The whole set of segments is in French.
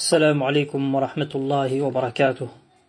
السلام عليكم ورحمة الله وبركاته.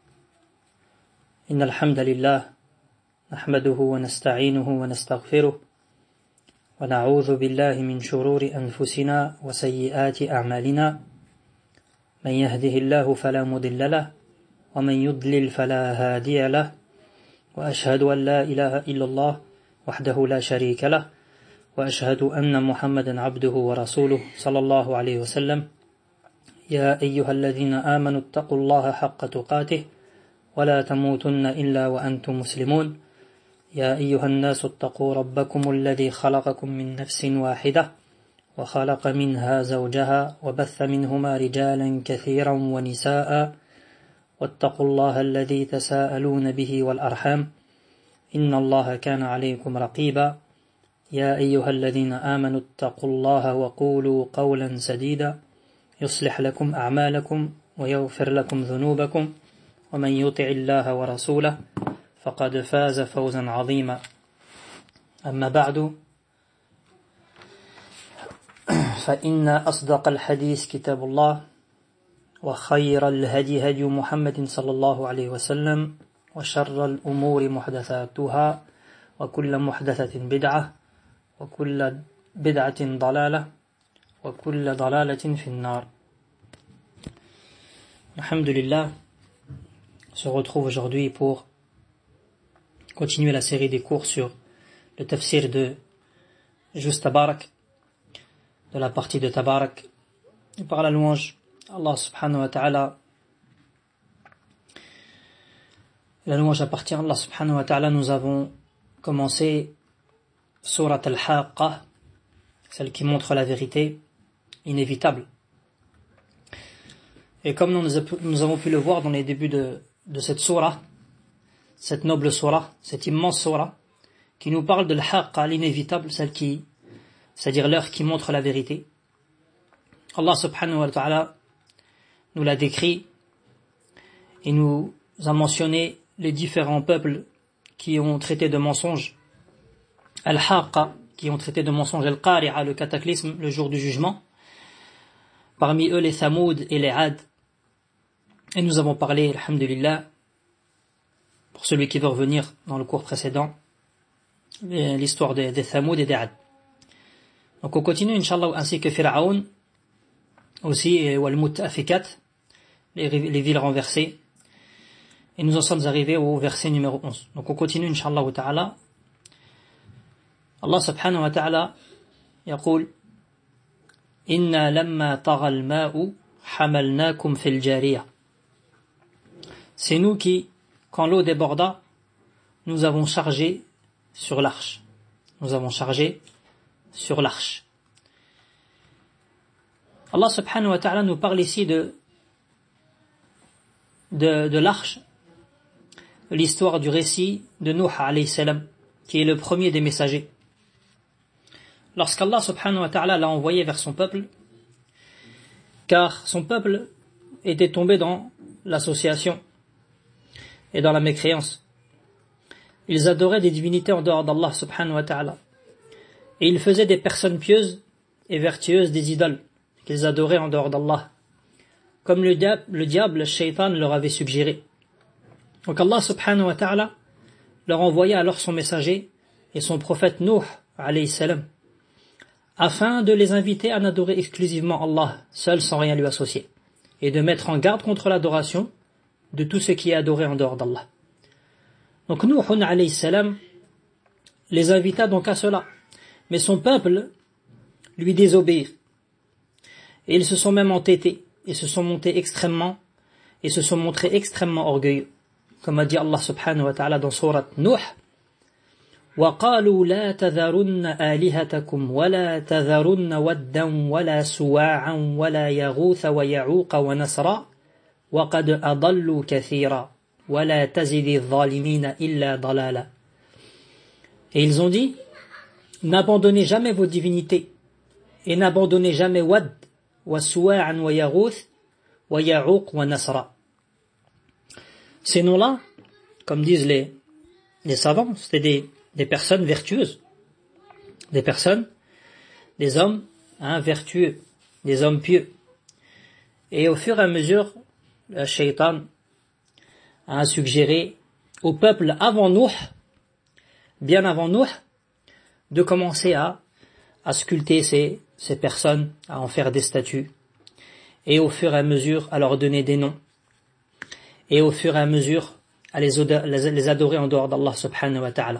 إن الحمد لله نحمده ونستعينه ونستغفره ونعوذ بالله من شرور أنفسنا وسيئات أعمالنا. من يهده الله فلا مضل له ومن يضلل فلا هادي له وأشهد أن لا إله إلا الله وحده لا شريك له وأشهد أن محمدا عبده ورسوله صلى الله عليه وسلم. يا أيها الذين آمنوا اتقوا الله حق تقاته ولا تموتن إلا وأنتم مسلمون. يا أيها الناس اتقوا ربكم الذي خلقكم من نفس واحدة وخلق منها زوجها وبث منهما رجالا كثيرا ونساء واتقوا الله الذي تساءلون به والأرحام إن الله كان عليكم رقيبا. يا أيها الذين آمنوا اتقوا الله وقولوا قولا سديدا يصلح لكم أعمالكم ويغفر لكم ذنوبكم ومن يطع الله ورسوله فقد فاز فوزا عظيما. أما بعد فإن أصدق الحديث كتاب الله وخير الهدي هدي محمد صلى الله عليه وسلم وشر الأمور محدثاتها وكل محدثة بدعة وكل بدعة ضلالة وكل ضلالة في النار. Alhamdulillah, on se retrouve aujourd'hui pour continuer la série des cours sur le tafsir de Juz Tabarak, de la partie de Tabarak. Et par la louange, Allah subhanahu wa ta'ala, la louange appartient à Allah subhanahu wa ta'ala. Nous avons commencé Surat al-Haqqa, celle qui montre la vérité inévitable. Et comme nous avons pu le voir dans les débuts de cette surah, cette noble surah, cette immense surah, qui nous parle de l'Haqqa, l'inévitable, c'est-à-dire l'heure qui montre la vérité. Allah subhanahu wa ta'ala nous l'a décrit et nous a mentionné les différents peuples qui ont traité de mensonges. Al-Haqqa, qui ont traité de mensonge, Al-Qari'a, le cataclysme, le jour du jugement. Parmi eux, les Thamoud et les Ad. Et nous avons parlé, alhamdulillah, pour celui qui veut revenir dans le cours précédent, l'histoire des Thamoud et des Ad. Donc on continue, Inch'Allah, ainsi que Fir'aoun, aussi, et Wal-Mut'afikat, les villes renversées. Et nous en sommes arrivés au verset numéro 11. Donc on continue, Inch'Allah ta'ala. Allah subhanahu wa ta'ala يقول إنا لما طغى الماء حملناكم في الجارية. C'est nous qui, quand l'eau déborda, nous avons chargé sur l'arche. Nous avons chargé sur l'arche. Allah subhanahu wa ta'ala nous parle ici de l'arche, l'histoire du récit de Nuh alayhi salam, qui est le premier des messagers. Lorsqu'Allah subhanahu wa ta'ala l'a envoyé vers son peuple, car son peuple était tombé dans l'association et dans la mécréance. Ils adoraient des divinités en dehors d'Allah subhanahu wa ta'ala. Et ils faisaient des personnes pieuses et vertueuses des idoles qu'ils adoraient en dehors d'Allah, comme le diable, le shaitan, leur avait suggéré. Donc Allah subhanahu wa ta'ala leur envoya alors son messager et son prophète Nuh alayhi salam, afin de les inviter à n'adorer exclusivement Allah, seul sans rien lui associer, et de mettre en garde contre l'adoration de tout ce qui est adoré en dehors d'Allah. Donc Nuh alayhi salam les invita donc à cela, mais son peuple lui désobéit, et ils se sont même entêtés, et se sont montrés extrêmement orgueilleux, comme a dit Allah subhanahu wa ta'ala dans sourate Nuh. وقالوا لا تذرن آلهتكم ولا تذرن ودا ولا سواعا ولا يغوث ويعوق ونسرا وقد أضلوا كثيرا ولا تزد الظالمين إلا ضلالا. Et ils ont dit, n'abandonnez jamais vos divinités et n'abandonnez jamais Wad wa Suwa'an wa Yaghouth wa Ya'uq wa Nasra. Ces noms-là, comme disent les savants, c'était des personnes vertueuses, des hommes vertueux, des hommes pieux. Et au fur et à mesure, le shaitan a suggéré au peuple avant Nuh, bien avant Nuh, de commencer à sculpter ces personnes, à en faire des statues, et au fur et à mesure à leur donner des noms, et au fur et à mesure à les adorer en dehors d'Allah subhanahu wa ta'ala.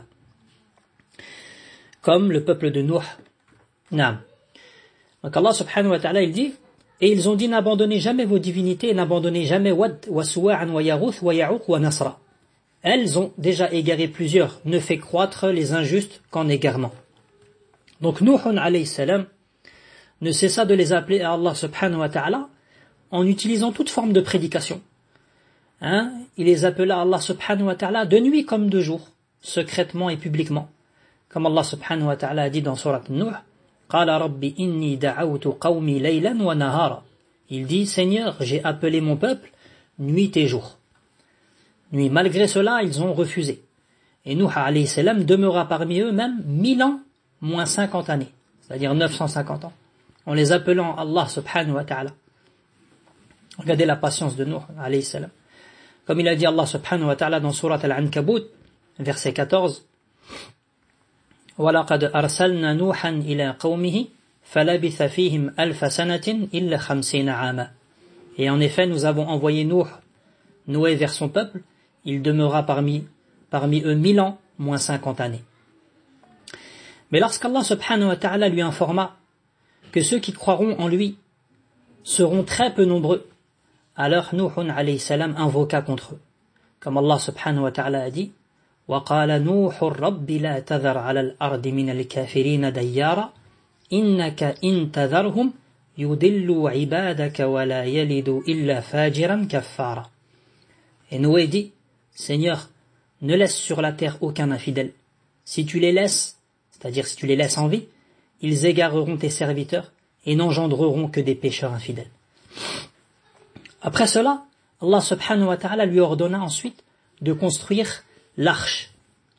Comme le peuple de Nuh. Naam. Donc Allah subhanahu wa ta'ala il dit, et ils ont dit n'abandonnez jamais vos divinités, n'abandonnez jamais Wad, wa Suwa'an, wa Yaghouth, wa Ya'ouq, wa Nasra. Elles ont déjà égaré plusieurs, ne fait croître les injustes qu'en égarement. Donc Nuh alayhi salam ne cessa de les appeler à Allah subhanahu wa ta'ala en utilisant toute forme de prédication. Il les appela à Allah subhanahu wa ta'ala de nuit comme de jour, secrètement et publiquement. Comme Allah subhanahu wa ta'ala a dit dans Surat Nuh, Qala Rabbi inni da'awtu qawmi laylan wa nahara. Il dit, Seigneur, j'ai appelé mon peuple nuit et jour. Nuit. Malgré cela, ils ont refusé. Et Nuh alayhi salam demeura parmi eux même 1000 ans moins 50 années, c'est-à-dire 950 ans, en les appelant Allah subhanahu wa ta'ala. Regardez la patience de Nuh alayhi salam. Comme il a dit Allah subhanahu wa ta'ala dans Surat Al-Ankabut, verset 14, وَلَقَدْ أَرْسَلْنَا نُوحًا إِلَىٰ قَوْمِهِ فَلَبِثَ فِيهِمْ أَلْفَ سَنَةٍ إِلَّا 50 عَامًا. Et en effet, nous avons envoyé Noé vers son peuple, il demeura parmi eux 1000 ans, moins 50 années. Mais lorsqu'Allah subhanahu wa ta'ala lui informa que ceux qui croiront en lui seront très peu nombreux, alors Nuh alayhi salam invoqua contre eux. Comme Allah subhanahu wa ta'ala a dit, وَقَالَ نُوحُ الرَّبِّ لَا تَذَرْ عَلَى الْأَرْضِ مِنَ الْكَافِرِينَ دَيَّارًا إِنَّكَ إِن تَذَرْهُمْ يُضِلُّوا عِبَادَكَ وَلَا يَلِدُوا إِلَّا فَاجِرًا كَفَّارًا. Et Noé dit, Seigneur, ne laisse sur la terre aucun infidèle. Si tu les laisses, c'est-à-dire si tu les laisses en vie, ils égareront tes serviteurs et n'engendreront que des pécheurs infidèles. Après cela, Allah subhanahu wa ta'ala lui ordonna ensuite de construire l'arche,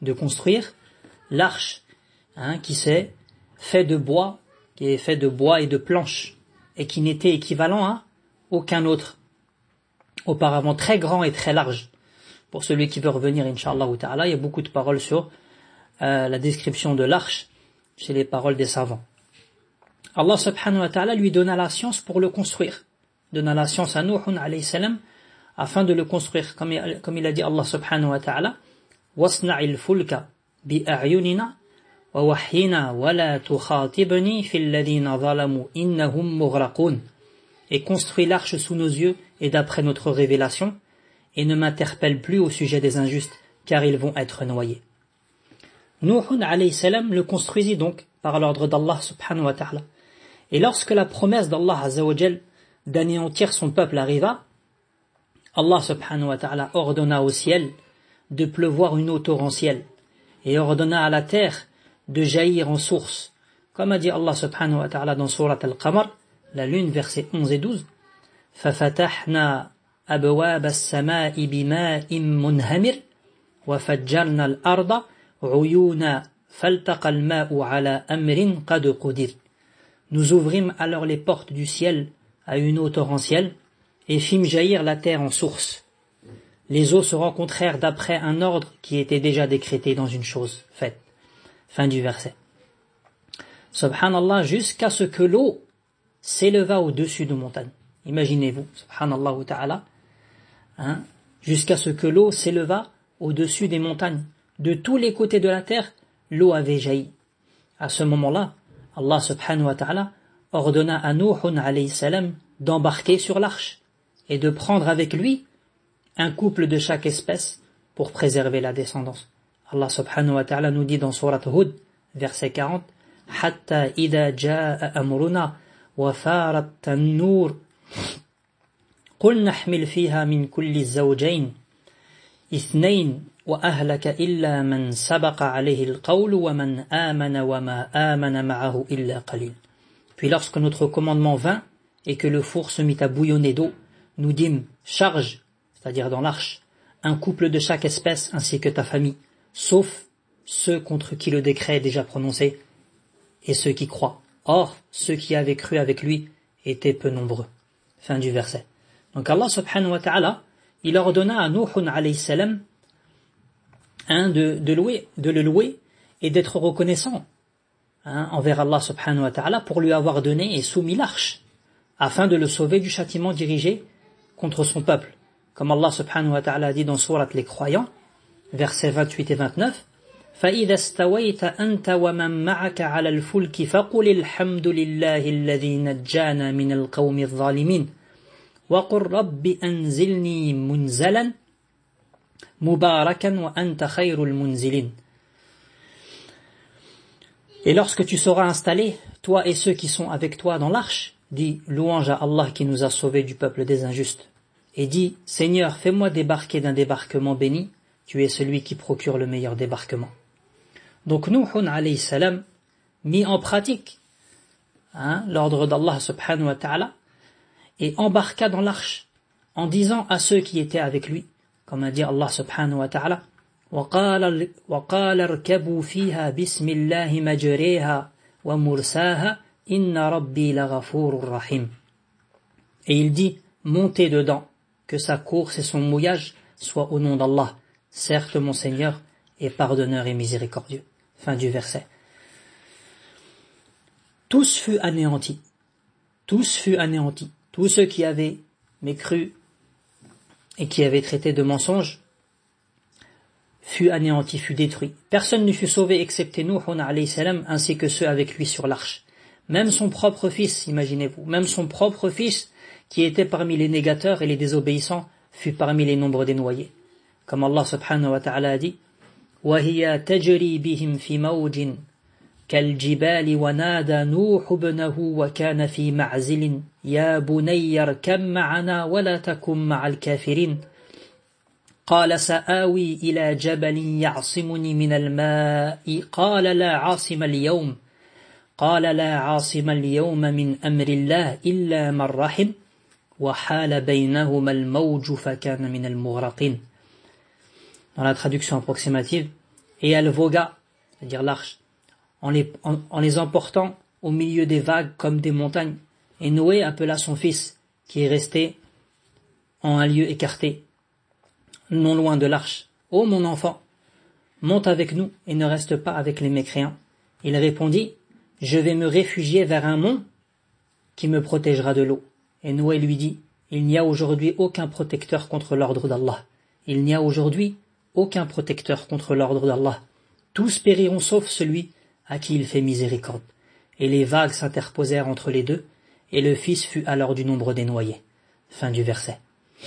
qui est fait de bois et de planches, et qui n'était équivalent à aucun autre, auparavant très grand et très large. Pour celui qui veut revenir, Inch'Allah ta'ala, il y a beaucoup de paroles sur la description de l'arche chez les paroles des savants. Allah subhanahu wa ta'ala lui donna la science pour le construire, donna la science à Nuh alayhi salam afin de le construire, comme il a dit Allah subhanahu wa ta'ala, وَاصْنَعِ الْفُلْكَ بِأَعْيُنِنَا وَوَحْيِنَا وَلَا تُخَاطِبْنِي فِي الَّذِينَ ظَلَمُوا إِنَّهُمْ مُغْرَقُونَ. Et construis l'arche sous nos yeux et d'après notre révélation, et ne m'interpelle plus au sujet des injustes, car ils vont être noyés. Nuh alayhi salam le construisit donc par l'ordre d'Allah subhanahu wa ta'ala. Et lorsque la promesse d'Allah azza wa jal d'anéantir son peuple arriva, Allah subhanahu wa ta'ala ordonna au ciel de pleuvoir une eau torrentielle et ordonna à la terre de jaillir en source, comme a dit Allah subhanahu wa ta'ala dans Surat Al-Qamar, la lune, versets 11 et 12, فَفَتَحْنَا أَبْوَابَ السَّمَاءِ بِمَاءٍ مُنْهَمِرٍ وَفَجَّرْنَا الْأَرْضَ عُيُونًا فَالْتَقَى الْمَاءُ عَلَى أَمْرٍ قَدْ قُدِرَ. Nous ouvrîmes alors les portes du ciel à une eau torrentielle et fîmes jaillir la terre en source. Les eaux se rencontrèrent d'après un ordre qui était déjà décrété dans une chose faite. Fin du verset. Subhanallah, jusqu'à ce que l'eau s'éleva au-dessus de montagnes. Imaginez-vous, subhanallah wa ta'ala, jusqu'à ce que l'eau s'éleva au-dessus des montagnes. De tous les côtés de la terre, l'eau avait jailli. À ce moment-là, Allah subhanahu wa ta'ala ordonna à Nuh alayhi salam d'embarquer sur l'arche et de prendre avec lui un couple de chaque espèce pour préserver la descendance. Allah subhanahu wa ta'ala nous dit dans Surat Hud, verset 40, Hatta idha jaa amruna wa farat an-nur qul nahmil fiha min kulli zawjayn ithnayn wa ahlaka illa man sabaqa alayhi al-qawl wa man amana wa ma amana ma'ahu illa qalil. Puis lorsque notre commandement vint et que le four se mit à bouillonner d'eau, nous dîmes charge, c'est-à-dire dans l'arche, un couple de chaque espèce ainsi que ta famille, sauf ceux contre qui le décret est déjà prononcé, et ceux qui croient. Or, ceux qui avaient cru avec lui étaient peu nombreux. Fin du verset. Donc Allah subhanahu wa ta'ala, il ordonna à Nuh alayhi salam de le louer et d'être reconnaissant envers Allah subhanahu wa ta'ala pour lui avoir donné et soumis l'arche, afin de le sauver du châtiment dirigé contre son peuple. Comme Allah subhanahu wa ta'ala dit dans Sourate les croyants, versets 28 et 29, فَإِذَا اسْتَوَيْتَ أَنْتَ وَمَنْ مَعَكَ عَلَى الْفُلْكِ فَقُلِ الْحَمْدُ لِلَّهِ الَّذِي نَجَّانَا مِنَ الْقَوْمِ الظَّالِمِينَ وَقُلْ رَبِّ أَنْزِلْنِي مُنْزَلًا مُبَارَكًا وَأَنْتَ خَيْرُ الْمُنْزِلِينَ. Et lorsque tu seras installé, toi et ceux qui sont avec toi dans l'arche, dis louange à Allah qui nous a sauvés du peuple des injustes. Et dis, Seigneur, fais-moi débarquer d'un débarquement béni, tu es celui qui procure le meilleur débarquement. Donc Nuh alayhi salam mis en pratique l'ordre d'Allah subhanahu wa ta'ala et embarqua dans l'arche en disant à ceux qui étaient avec lui, comme a dit Allah subhanahu wa ta'ala, وَقَالَ ارْكَبُوا فِيهَا بِسْمِ اللَّهِ مَجْرَيْهَا وَمُرْسَاهَا إِنَّ رَبِّي لَغَفُورٌ رَحِيمٌ. Et il dit, montez dedans, que sa course et son mouillage soient au nom d'Allah. Certes, mon Seigneur est pardonneur et miséricordieux. Fin du verset. Tous furent anéantis. Tous furent anéantis. Tous ceux qui avaient mécru et qui avaient traité de mensonges fut anéanti, fut détruit. Personne ne fut sauvé excepté Nuh alayhi salam ainsi que ceux avec lui sur l'arche. Même son propre fils, imaginez-vous, même son propre fils qui était parmi les négateurs et les désobéissants fut parmi les nombres des noyés. Comme Allah subhanahu wa ta'ala a dit, وَهِيَ تَجْرِي بِهِمْ فِي مَوْجٍ كَالْجِبَالِ وَنَادَى نُوحُ ابْنَهُ وَكَانَ فِي مَعْزِلٍ يَا بُنَيَّ ارْكَبْ مَعَنَا وَلَا تَكُنْ مَعَ الْكَافِرِينَ قال سآوي إلى جبل يعصمني من الماء قال لا عاصم اليوم من أمر الله إلا من رحم وحال بينهما الموج فكان من المغرقين. Dans la traduction approximative, et elle vogua, c'est-à-dire l'arche, en les emportant au milieu des vagues comme des montagnes. Et Noé appela son fils, qui est resté en un lieu écarté, non loin de l'arche. Ô mon enfant, monte avec nous et ne reste pas avec les mécréants. Il répondit, je vais me réfugier vers un mont qui me protégera de l'eau. Et Noé lui dit, il n'y a aujourd'hui aucun protecteur contre l'ordre d'Allah. Il n'y a aujourd'hui aucun protecteur contre l'ordre d'Allah. Tous périront sauf celui à qui il fait miséricorde. Et les vagues s'interposèrent entre les deux, et le fils fut alors du nombre des noyés. Fin du verset.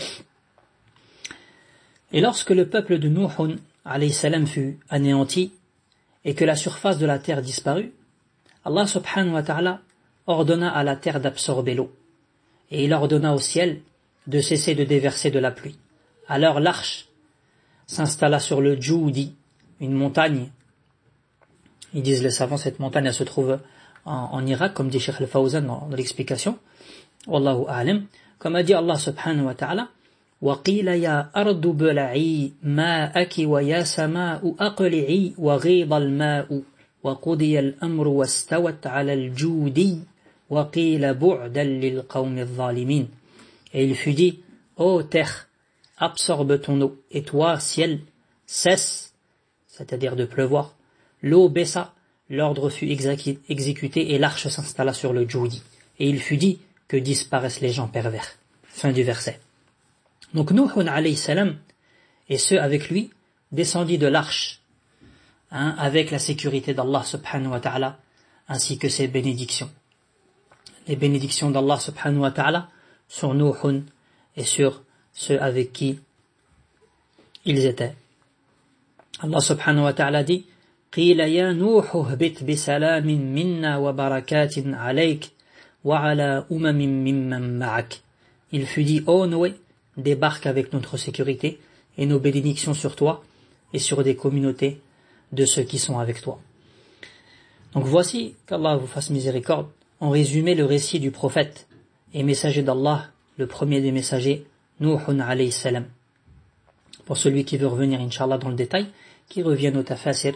Et lorsque le peuple de Nuh alayhi salam fut anéanti, et que la surface de la terre disparut, Allah subhanahu wa ta'ala ordonna à la terre d'absorber l'eau, et il ordonna au ciel de cesser de déverser de la pluie. Alors l'arche s'installa sur le Djoudi, une montagne. Ils disent les savants, cette montagne elle se trouve en Irak, comme dit Cheikh al-Fawzan dans l'explication. Wallahu a'lam. Comme a dit Allah subhanahu wa ta'ala, وَقِيلَ يَا أَرْضُ بُلَعِي مَاءَكِ وَيَا سَمَاءُ أَقْلِعِي وَغِيضَ الْمَاءُ وَقُضِيَ الْأَمْرُ وَاسْتَوَتْ عَلَى الْجُودِ وَقِيلَ بُعْدًا لِلْقَوْمِ الظَّالِمِينَ. Et il fut dit, ô terre, absorbe ton eau, et toi, ciel, cesse, c'est-à-dire de pleuvoir. L'eau baissa, l'ordre fut exécuté et l'arche s'installa sur le Djoudi. Et il fut dit que disparaissent les gens pervers. Fin du verset. Donc Nuh alayhi salam et ceux avec lui descendit de l'arche avec la sécurité d'Allah subhanahu wa ta'ala ainsi que ses bénédictions. Les bénédictions d'Allah subhanahu wa ta'ala sur Nuh et sur ceux avec qui ils étaient. Allah subhanahu wa ta'ala dit قِيلَ يَا نُوحُ اهْبِطْ بِسَلَامٍ مِنَّا وَبَرَكَاتٍ عَلَيْكَ وَعَلَى أُمَمٍ مِّمَّن مَّعَكَ. Il fut dit, ô Noé, débarque avec notre sécurité et nos bénédictions sur toi et sur des communautés de ceux qui sont avec toi. Donc voici, qu'Allah vous fasse miséricorde, en résumé le récit du prophète et messager d'Allah, le premier des messagers, Nuh alayhi salam. Pour celui qui veut revenir, Inch'Allah, dans le détail, qui revienne au tafsir,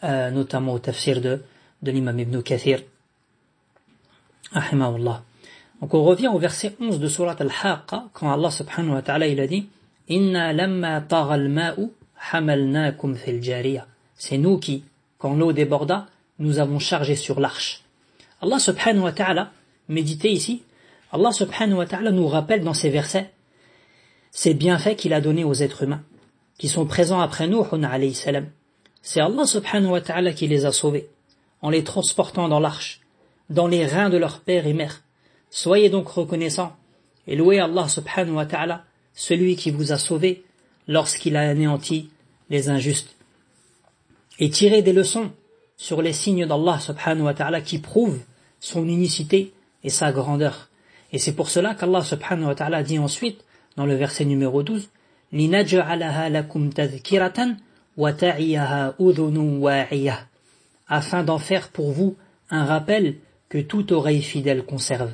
notamment au tafsir de l'imam Ibn Kathir, rahimahullah. Donc on revient au verset 11 de Surat Al-Haqqa, quand Allah subhanahu wa ta'ala il a dit « Inna lamma tagha al-ma'u hamalnakum fil jariya » C'est nous qui, quand l'eau déborda, nous avons chargé sur l'arche. Allah subhanahu wa ta'ala, méditez ici, Allah subhanahu wa ta'ala nous rappelle dans ces versets ces bienfaits qu'il a donnés aux êtres humains, qui sont présents après Nuh alayhi salam. C'est Allah subhanahu wa ta'ala qui les a sauvés, en les transportant dans l'arche, dans les reins de leur père et mère. Soyez donc reconnaissants et louez Allah subhanahu wa ta'ala, celui qui vous a sauvés lorsqu'il a anéanti les injustes. Et tirez des leçons sur les signes d'Allah subhanahu wa ta'ala qui prouvent son unicité et sa grandeur. Et c'est pour cela qu'Allah subhanahu wa ta'ala dit ensuite, dans le verset numéro 12, « لِنَجْعَلَهَا لَكُمْ تَذْكِرَةً وَتَعِيَهَا أُذُنٌ وَاعِيَةٌ » afin d'en faire pour vous un rappel que toute oreille fidèle conserve.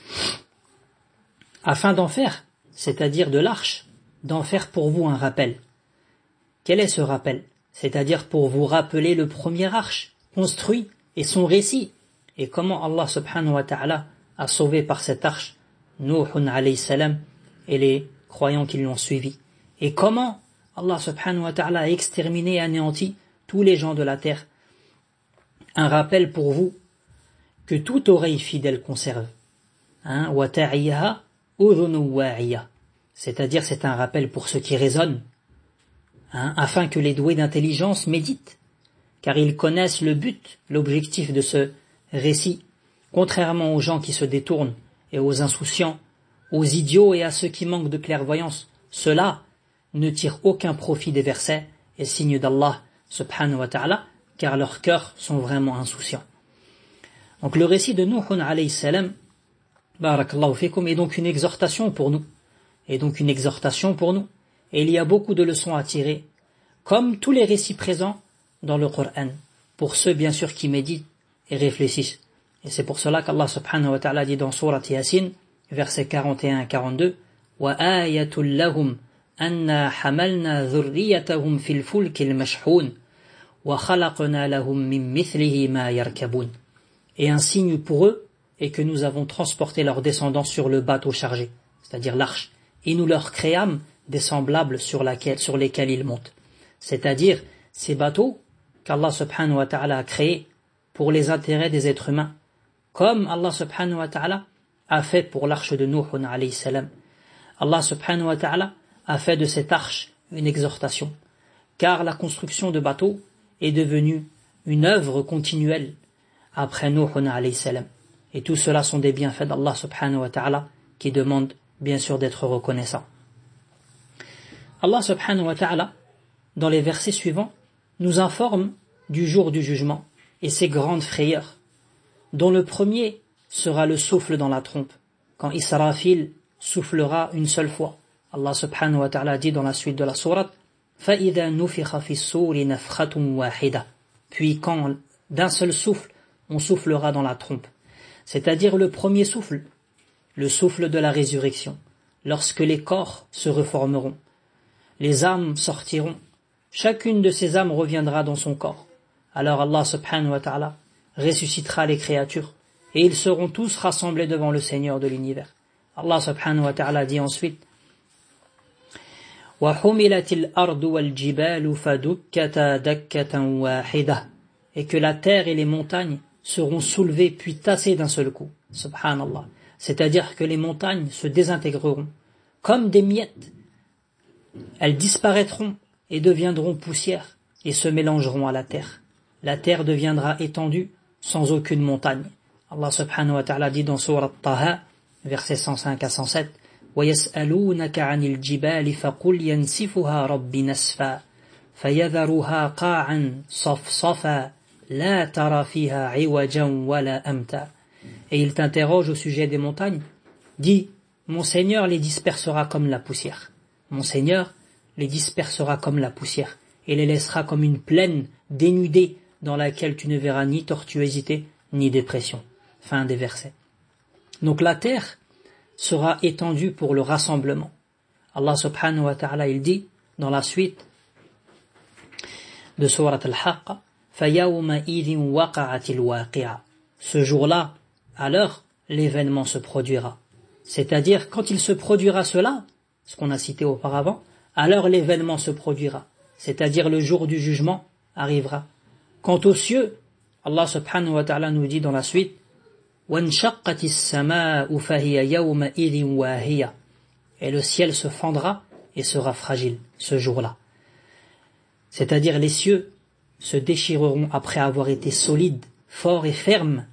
Afin d'en faire, c'est-à-dire de l'arche, d'en faire pour vous un rappel. Quel est ce rappel? C'est-à-dire pour vous rappeler le premier arche, construit, et son récit, et comment Allah subhanahu wa ta'ala a sauvé par cette arche Nuh alayhi salam et les croyants qui l'ont suivi. Et comment Allah subhanahu wa ta'ala a exterminé et anéanti tous les gens de la terre. Un rappel pour vous que toute oreille fidèle conserve. Wa ta'iyaha udhunu wa'iya. C'est-à-dire c'est un rappel pour ceux qui raisonnent, afin que les doués d'intelligence méditent, car ils connaissent le but, l'objectif de ce récit, contrairement aux gens qui se détournent et aux insouciants, aux idiots et à ceux qui manquent de clairvoyance. Ceux-là ne tirent aucun profit des versets et signes d'Allah subhanahu wa ta'ala, car leurs cœurs sont vraiment insouciants. Donc le récit de Nuh alayhi salam, barakallahu fikum, est donc une exhortation pour nous. Et il y a beaucoup de leçons à tirer, comme tous les récits présents dans le Coran, pour ceux bien sûr qui méditent et réfléchissent. Et c'est pour cela qu'Allah subhanahu wa ta'ala dit dans Surat Yasin, versets 41 et 42, وَآيَةٌ لَهُمْ أَنَّا حَمَلْنَا ذُرِّيَّتَهُمْ فِي الْفُلْكِ الْمَشْحُونِ وَخَلَقْنَا لَهُمْ مِنْ مِثْلِهِ مَا يَرْكَبُونَ. Et un signe pour eux est que nous avons transporté leurs descendants sur le bateau chargé, c'est-à-dire l'arche, et nous leur créâmes des semblables sur lesquels ils montent. C'est-à-dire ces bateaux qu'Allah subhanahu wa ta'ala a créés pour les intérêts des êtres humains, comme Allah subhanahu wa ta'ala a fait pour l'arche de Nuh alayhi salam. Allah subhanahu wa ta'ala a fait de cette arche une exhortation, car la construction de bateaux est devenue une œuvre continuelle après Nuh alayhi salam. Et tout cela sont des bienfaits d'Allah subhanahu wa ta'ala qui demandent bien sûr d'être reconnaissants. Allah subhanahu wa ta'ala, dans les versets suivants, nous informe du jour du jugement et ses grandes frayeurs, dont le premier sera le souffle dans la trompe, quand Israfil soufflera une seule fois. Allah subhanahu wa ta'ala dit dans la suite de la sourate, فَإِذَا نُفِخَ فِي الصُّورِ نَفْخَةٌ وَاحِدَةٌ. Puis quand d'un seul souffle, on soufflera dans la trompe. C'est-à-dire le premier souffle, le souffle de la résurrection, lorsque les corps se reformeront. Les âmes sortiront, chacune de ces âmes reviendra dans son corps. Alors Allah subhanahu wa ta'ala ressuscitera les créatures, et ils seront tous rassemblés devant le Seigneur de l'univers. Allah subhanahu wa ta'ala dit ensuite, وَحُمِلَتِ الْأَرْضُ وَالْجِبَالُ فَدُكَّتَا دَكَّةً وَاحِدَةً. Et que la terre et les montagnes seront soulevées puis tassées d'un seul coup. Subhanallah. C'est-à-dire que les montagnes se désintégreront comme des miettes. Elles disparaîtront et deviendront poussière et se mélangeront à la terre. La terre deviendra étendue sans aucune montagne. Allah subhanahu wa ta'ala dit dans Surat Taha, versets 105 à 107, وَيَسْأَلُونَكَ عَنِ الْجِبَالِ فَقُلْ يَنْسِفُهَا رَبِّ نَسْفًا فَيَذَرُهَا قَاعًا صَفْصَفًا لَا تَرَى فِيهَا عِوَجًا وَلَا أَمْتًا. Et il t'interroge au sujet des montagnes. Dis, mon Seigneur les dispersera comme la poussière. Mon Seigneur les dispersera comme la poussière et les laissera comme une plaine dénudée dans laquelle tu ne verras ni tortuosité ni dépression. Fin des versets. Donc la terre sera étendue pour le rassemblement. Allah subhanahu wa ta'ala il dit dans la suite de Surat Al-Haqqa, فَيَوْمَئِذٍ وَقَعَتِ الْوَاقِعَةُ. Ce jour-là, alors, l'événement se produira. C'est-à-dire, quand il se produira cela, ce qu'on a cité auparavant, alors l'événement se produira. C'est-à-dire, le jour du jugement arrivera. Quant aux cieux, Allah subhanahu wa ta'ala nous dit dans la suite, وَانْشَقَّتِ السَّمَاءُ فَهِيَ يَوْمَئِذٍ وَاهِيَةٌ. Et le ciel se fendra et sera fragile ce jour-là. C'est-à-dire, les cieux se déchireront après avoir été solides, forts et fermes.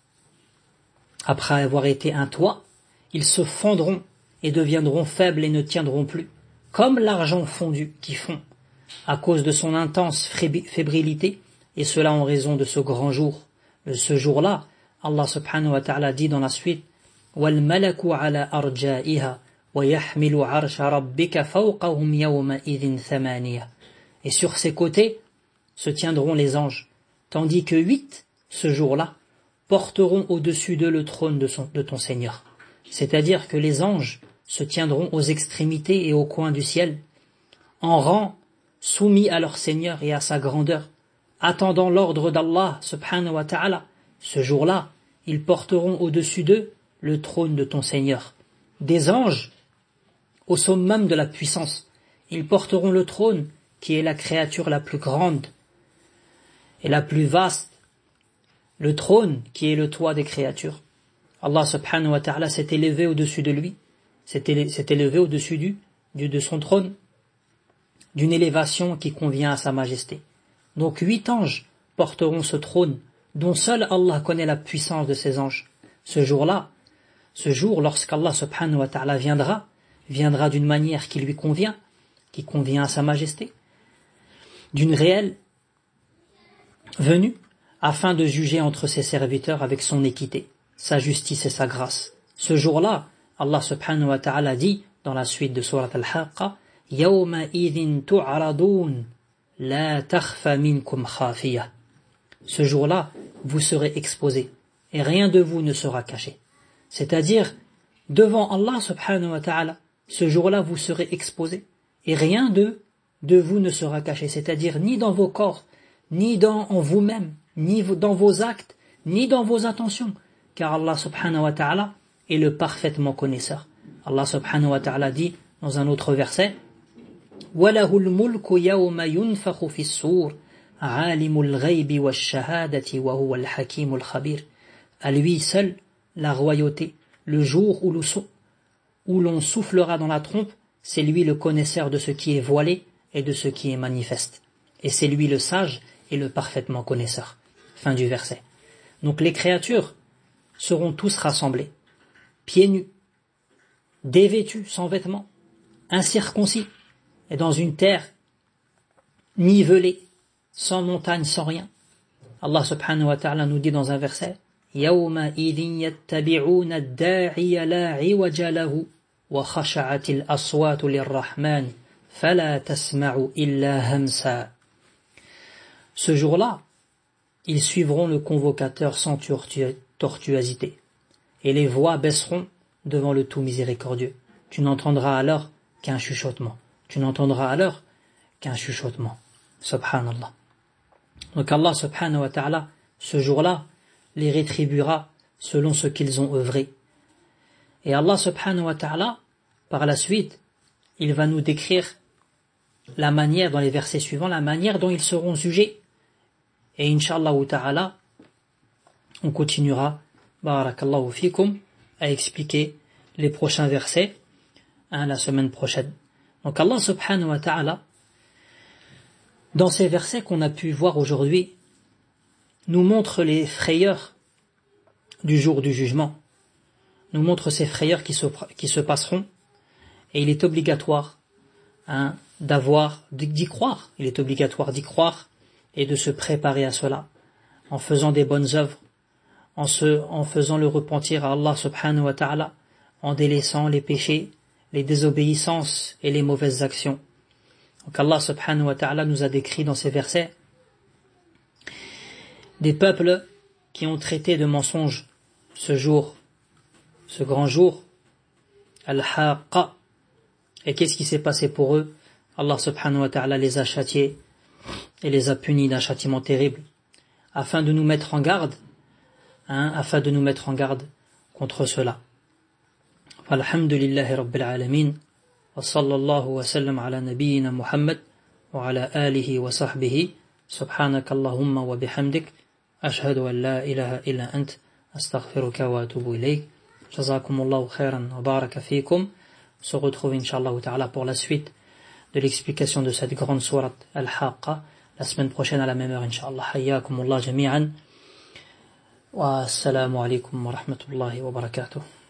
Après avoir été un toit, ils se fondront et deviendront faibles et ne tiendront plus, comme l'argent fondu qui fond, à cause de son intense fébrilité, et cela en raison de ce grand jour. Ce jour-là, Allah subhanahu wa ta'ala dit dans la suite, وَالْمَلَكُ عَلَى أَرْجَائِهَا وَيَحْمِلُ عَرْشَ رَبِّكَ فَوْقَهُمْ يَوْمَئِذٍ ثَمَانِيَةٌ. Et sur ses côtés se tiendront les anges, tandis que 8, ce jour-là, porteront au-dessus d'eux le trône de ton Seigneur. C'est-à-dire que les anges se tiendront aux extrémités et aux coins du ciel, en rang, soumis à leur Seigneur et à sa grandeur, attendant l'ordre d'Allah subhanahu wa ta'ala. Ce jour-là, ils porteront au-dessus d'eux le trône de ton Seigneur. Des anges, au summum de la puissance, ils porteront le trône qui est la créature la plus grande et la plus vaste, le trône qui est le toit des créatures. Allah subhanahu wa ta'ala s'est élevé au-dessus de lui, s'est élevé au-dessus de son trône, d'une élévation qui convient à sa majesté. Donc 8 anges porteront ce trône, dont seul Allah connaît la puissance de ces anges. Ce jour-là, lorsqu'Allah subhanahu wa ta'ala viendra d'une manière qui lui convient, qui convient à sa majesté, d'une réelle venue, afin de juger entre ses serviteurs avec son équité, sa justice et sa grâce. Ce jour-là, Allah subhanahu wa ta'ala dit dans la suite de Surat Al-Haqqa, يَوْمَئِذٍ تُعْرَضُونَ لَا تَخْفَ مِنْكُمْ خَافِيَةٌ. Ce jour-là, vous serez exposés et rien de vous ne sera caché. C'est-à-dire, devant Allah subhanahu wa ta'ala, ce jour-là vous serez exposés et rien de vous ne sera caché. C'est-à-dire, ni dans vos corps, ni en vous-même, ni dans vos actes, ni dans vos intentions. Car Allah subhanahu wa ta'ala est le parfaitement connaisseur. Allah subhanahu wa ta'ala dit dans un autre verset, وَلَهُ الْمُلْكُ يَوْمَ يُنْفَخُ فِي الصُّورِ عَالِمُ الْغَيْبِ وَالشَّهَادَةِ وَهُوَ الْحَكِيمُ الْخَبِيرُ. À lui seul la royauté, le jour où l'on soufflera dans la trompe, c'est lui le connaisseur de ce qui est voilé et de ce qui est manifeste. Et c'est lui le sage et le parfaitement connaisseur. Fin du verset. Donc les créatures seront tous rassemblés, pieds nus, dévêtus, sans vêtements, incirconcis, et dans une terre nivelée, sans montagne, sans rien. Allah subhanahu wa ta'ala nous dit dans un verset, يَوْمَئِذٍ يَتَّبِعُونَ الدَّاعِيَ لَا عِوَجَ لَهُ وَخَشَعَتِ الْأَصْوَاتُ لِلرَّحْمَنِ فَلَا تَسْمَعُ إِلَّا هَمْسًا. Ce jour-là, ils suivront le convocateur sans tortuosité, et les voix baisseront devant le tout miséricordieux. Tu n'entendras alors qu'un chuchotement. Subhanallah. Donc Allah subhanahu wa ta'ala, ce jour-là, les rétribuera selon ce qu'ils ont œuvré. Et Allah subhanahu wa ta'ala, par la suite, il va nous décrire la manière, dans les versets suivants, la manière dont ils seront jugés. Et Inch'Allah ta'ala, on continuera, barakallahu fikum, à expliquer les prochains versets, la semaine prochaine. Donc Allah subhanahu wa ta'ala, dans ces versets qu'on a pu voir aujourd'hui, nous montre les frayeurs du jour du jugement, nous montre ces frayeurs qui se passeront, et il est obligatoire d'y croire. Il est obligatoire d'y croire et de se préparer à cela, en faisant des bonnes œuvres, en faisant le repentir à Allah subhanahu wa ta'ala, en délaissant les péchés, les désobéissances et les mauvaises actions. Donc Allah subhanahu wa ta'ala nous a décrit dans ces versets des peuples qui ont traité de mensonge ce jour, ce grand jour, Al-Haqqa. Et qu'est-ce qui s'est passé pour eux? Allah subhanahu wa ta'ala les a châtiés et les a punis d'un châtiment terrible, afin de nous mettre en garde, contre cela. Alhamdulillahi Rabbil Alamin, wa sallallahu wa sallam ala nabiyyina Muhammad, wa ala alihi wa sahbihi, subhanakallahumma wa bihamdik, ashhadu an la ilaha illa ant, astaghfiruka wa atubu ilayk. Jazakumullahu khairan wa baraka fikum. On se retrouve inshallah ta'ala pour la suite de l'explication de cette grande sourate Al-Haqqa la semaine prochaine à la même heure inshallah. Hayyakumullah jami'an wa assalamu alaikum wa rahmatullahi wa barakatuh.